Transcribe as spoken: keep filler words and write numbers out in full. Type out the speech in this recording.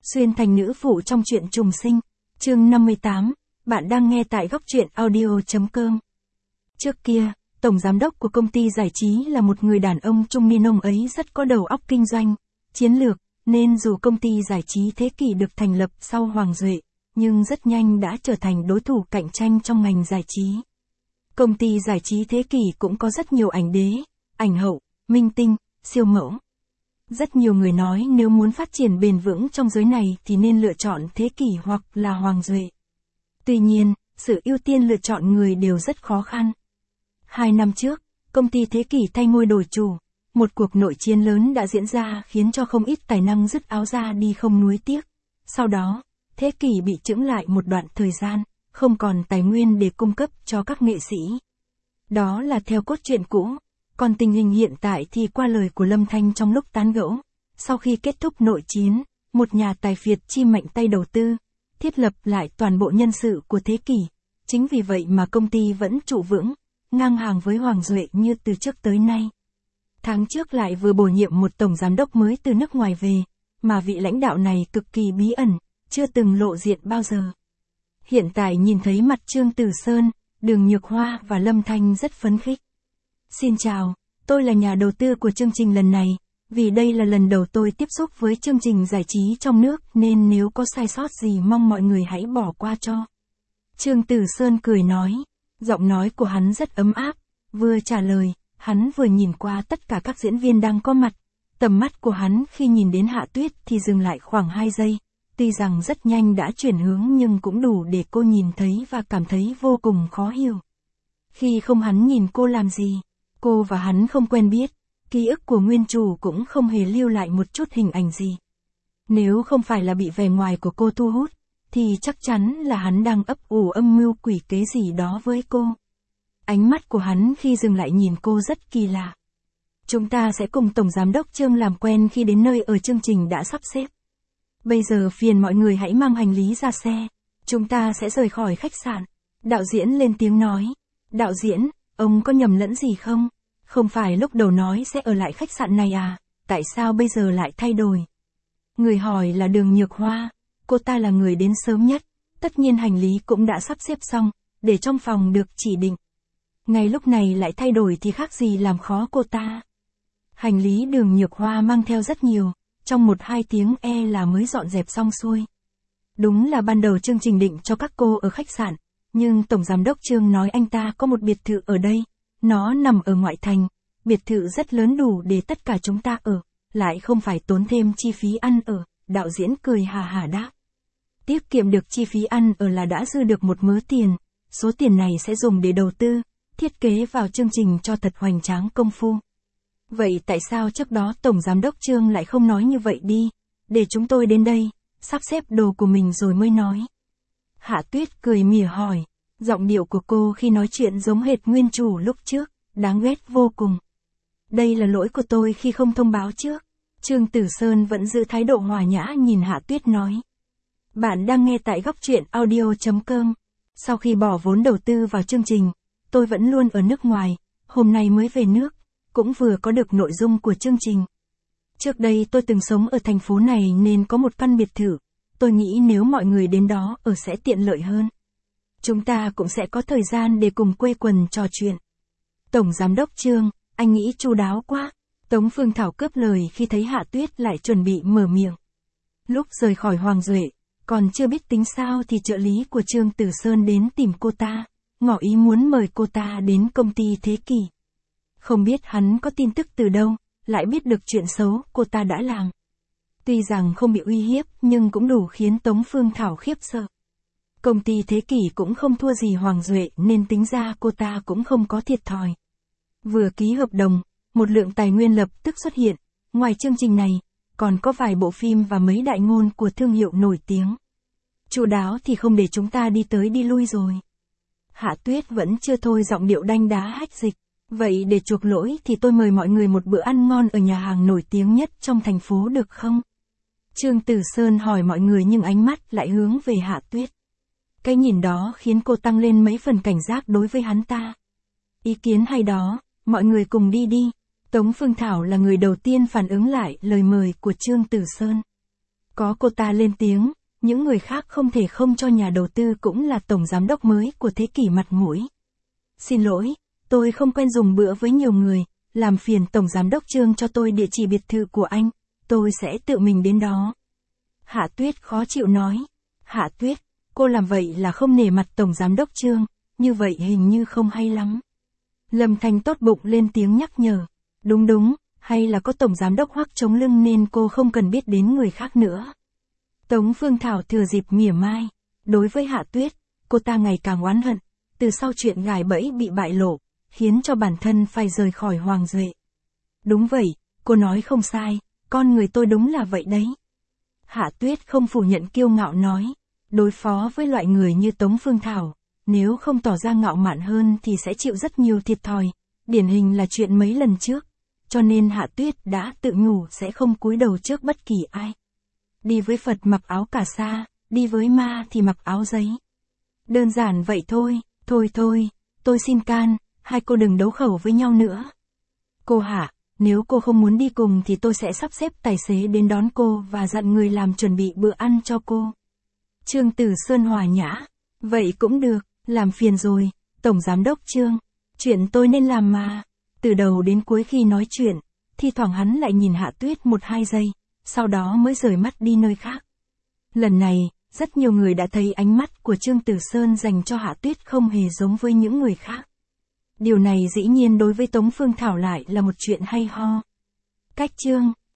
Xuyên thành nữ phụ trong truyện trùng sinh, chương năm mươi tám, bạn đang nghe tại góc truyện audio.com. Trước kia, tổng giám đốc của công ty giải trí là một người đàn ông trung niên, ông ấy rất có đầu óc kinh doanh, chiến lược, nên dù công ty giải trí Thế Kỷ được thành lập sau Hoàng Duệ, nhưng rất nhanh đã trở thành đối thủ cạnh tranh trong ngành giải trí. Công ty giải trí Thế Kỷ cũng có rất nhiều ảnh đế, ảnh hậu, minh tinh, siêu mẫu. Rất nhiều người nói nếu muốn phát triển bền vững trong giới này thì nên lựa chọn Thế Kỷ hoặc là Hoàng Duệ. Tuy nhiên, sự ưu tiên lựa chọn người đều rất khó khăn. Hai năm trước, công ty Thế Kỷ thay ngôi đổi chủ, một cuộc nội chiến lớn đã diễn ra khiến cho không ít tài năng dứt áo ra đi không nuối tiếc. Sau đó, Thế Kỷ bị chững lại một đoạn thời gian, không còn tài nguyên để cung cấp cho các nghệ sĩ. Đó là theo cốt truyện cũ. Còn tình hình hiện tại thì qua lời của Lâm Thanh trong lúc tán gẫu, sau khi kết thúc nội chiến, một nhà tài phiệt chi mạnh tay đầu tư, thiết lập lại toàn bộ nhân sự của Thế Kỷ. Chính vì vậy mà công ty vẫn trụ vững, ngang hàng với Hoàng Duệ như từ trước tới nay. Tháng trước lại vừa bổ nhiệm một tổng giám đốc mới từ nước ngoài về, mà vị lãnh đạo này cực kỳ bí ẩn, chưa từng lộ diện bao giờ. Hiện tại nhìn thấy mặt Trương Tử Sơn, Đường Nhược Hoa và Lâm Thanh rất phấn khích. Xin chào, tôi là nhà đầu tư của chương trình lần này, vì đây là lần đầu tôi tiếp xúc với chương trình giải trí trong nước nên nếu có sai sót gì mong mọi người hãy bỏ qua cho. Trương Tử Sơn cười nói, giọng nói của hắn rất ấm áp, vừa trả lời, hắn vừa nhìn qua tất cả các diễn viên đang có mặt. Tầm mắt của hắn khi nhìn đến Hạ Tuyết thì dừng lại khoảng hai giây, tuy rằng rất nhanh đã chuyển hướng nhưng cũng đủ để cô nhìn thấy và cảm thấy vô cùng khó hiểu. Khi không hắn nhìn cô làm gì? Cô và hắn không quen biết, ký ức của nguyên chủ cũng không hề lưu lại một chút hình ảnh gì. Nếu không phải là bị vẻ ngoài của cô thu hút, thì chắc chắn là hắn đang ấp ủ âm mưu quỷ kế gì đó với cô. Ánh mắt của hắn khi dừng lại nhìn cô rất kỳ lạ. Chúng ta sẽ cùng Tổng Giám đốc Trương làm quen khi đến nơi ở chương trình đã sắp xếp. Bây giờ phiền mọi người hãy mang hành lý ra xe, chúng ta sẽ rời khỏi khách sạn. Đạo diễn lên tiếng nói, đạo diễn, ông có nhầm lẫn gì không? Không phải lúc đầu nói sẽ ở lại khách sạn này à, tại sao bây giờ lại thay đổi? Người hỏi là Đường Nhược Hoa, cô ta là người đến sớm nhất, tất nhiên hành lý cũng đã sắp xếp xong, để trong phòng được chỉ định. Ngay lúc này lại thay đổi thì khác gì làm khó cô ta. Hành lý Đường Nhược Hoa mang theo rất nhiều, trong một hai tiếng e là mới dọn dẹp xong xuôi. Đúng là ban đầu chương trình định cho các cô ở khách sạn, nhưng Tổng Giám đốc Trương nói anh ta có một biệt thự ở đây. Nó nằm ở ngoại thành, biệt thự rất lớn đủ để tất cả chúng ta ở, lại không phải tốn thêm chi phí ăn ở, đạo diễn cười hà hà đáp. Tiết kiệm được chi phí ăn ở là đã dư được một mớ tiền, số tiền này sẽ dùng để đầu tư, thiết kế vào chương trình cho thật hoành tráng công phu. Vậy tại sao trước đó Tổng Giám đốc Trương lại không nói như vậy đi, để chúng tôi đến đây, sắp xếp đồ của mình rồi mới nói. Hạ Tuyết cười mỉa hỏi. Giọng điệu của cô khi nói chuyện giống hệt nguyên chủ lúc trước, đáng ghét vô cùng. Đây là lỗi của tôi khi không thông báo trước. Trương Tử Sơn vẫn giữ thái độ hòa nhã nhìn Hạ Tuyết nói. Bạn đang nghe tại góc truyện audio.com. Sau khi bỏ vốn đầu tư vào chương trình, tôi vẫn luôn ở nước ngoài, hôm nay mới về nước, cũng vừa có được nội dung của chương trình. Trước đây tôi từng sống ở thành phố này nên có một căn biệt thự, tôi nghĩ nếu mọi người đến đó ở sẽ tiện lợi hơn. Chúng ta cũng sẽ có thời gian để cùng quây quần trò chuyện. Tổng Giám đốc Trương, anh nghĩ chu đáo quá. Tống Phương Thảo cướp lời khi thấy Hạ Tuyết lại chuẩn bị mở miệng. Lúc rời khỏi Hoàng Duệ, còn chưa biết tính sao thì trợ lý của Trương Tử Sơn đến tìm cô ta, ngỏ ý muốn mời cô ta đến công ty Thế Kỷ. Không biết hắn có tin tức từ đâu, lại biết được chuyện xấu cô ta đã làm. Tuy rằng không bị uy hiếp nhưng cũng đủ khiến Tống Phương Thảo khiếp sợ. Công ty Thế Kỷ cũng không thua gì Hoàng Duệ nên tính ra cô ta cũng không có thiệt thòi. Vừa ký hợp đồng, một lượng tài nguyên lập tức xuất hiện, ngoài chương trình này, còn có vài bộ phim và mấy đại ngôn của thương hiệu nổi tiếng. Chu đáo thì không để chúng ta đi tới đi lui rồi. Hạ Tuyết vẫn chưa thôi giọng điệu đanh đá hách dịch. Vậy để chuộc lỗi thì tôi mời mọi người một bữa ăn ngon ở nhà hàng nổi tiếng nhất trong thành phố được không? Trương Tử Sơn hỏi mọi người nhưng ánh mắt lại hướng về Hạ Tuyết. Cái nhìn đó khiến cô tăng lên mấy phần cảnh giác đối với hắn ta. Ý kiến hay đó, mọi người cùng đi đi. Tống Phương Thảo là người đầu tiên phản ứng lại lời mời của Trương Tử Sơn. Có cô ta lên tiếng, những người khác không thể không cho nhà đầu tư cũng là tổng giám đốc mới của thế kỷ mặt mũi. Xin lỗi, tôi không quen dùng bữa với nhiều người, làm phiền tổng giám đốc Trương cho tôi địa chỉ biệt thự của anh, tôi sẽ tự mình đến đó. Hạ Tuyết khó chịu nói. Hạ Tuyết, cô làm vậy là không nể mặt tổng giám đốc Trương, như vậy hình như không hay lắm. Lâm Thanh tốt bụng lên tiếng nhắc nhở. Đúng đúng, hay là có tổng giám đốc Hoắc chống lưng nên cô không cần biết đến người khác nữa. Tống Phương Thảo thừa dịp mỉa mai. Đối với Hạ Tuyết, cô ta ngày càng oán hận, từ sau chuyện gài bẫy bị bại lộ, khiến cho bản thân phải rời khỏi Hoàng Duệ. Đúng vậy, cô nói không sai, con người tôi đúng là vậy đấy. Hạ Tuyết không phủ nhận kiêu ngạo nói, đối phó với loại người như Tống Phương Thảo, nếu không tỏ ra ngạo mạn hơn thì sẽ chịu rất nhiều thiệt thòi, điển hình là chuyện mấy lần trước, cho nên Hạ Tuyết đã tự nhủ sẽ không cúi đầu trước bất kỳ ai. Đi với Phật mặc áo cà sa, đi với ma thì mặc áo giấy. Đơn giản vậy thôi, thôi thôi, tôi xin can, hai cô đừng đấu khẩu với nhau nữa. Cô Hạ, nếu cô không muốn đi cùng thì tôi sẽ sắp xếp tài xế đến đón cô và dặn người làm chuẩn bị bữa ăn cho cô. Trương Tử Sơn hòa nhã, vậy cũng được, làm phiền rồi, tổng giám đốc Trương, chuyện tôi nên làm mà. Từ đầu đến cuối khi nói chuyện, thi thoảng hắn lại nhìn Hạ Tuyết một hai giây, sau đó mới rời mắt đi nơi khác. Lần này, rất nhiều người đã thấy ánh mắt của Trương Tử Sơn dành cho Hạ Tuyết không hề giống với những người khác. Điều này dĩ nhiên đối với Tống Phương Thảo lại là một chuyện hay ho. Cách Trương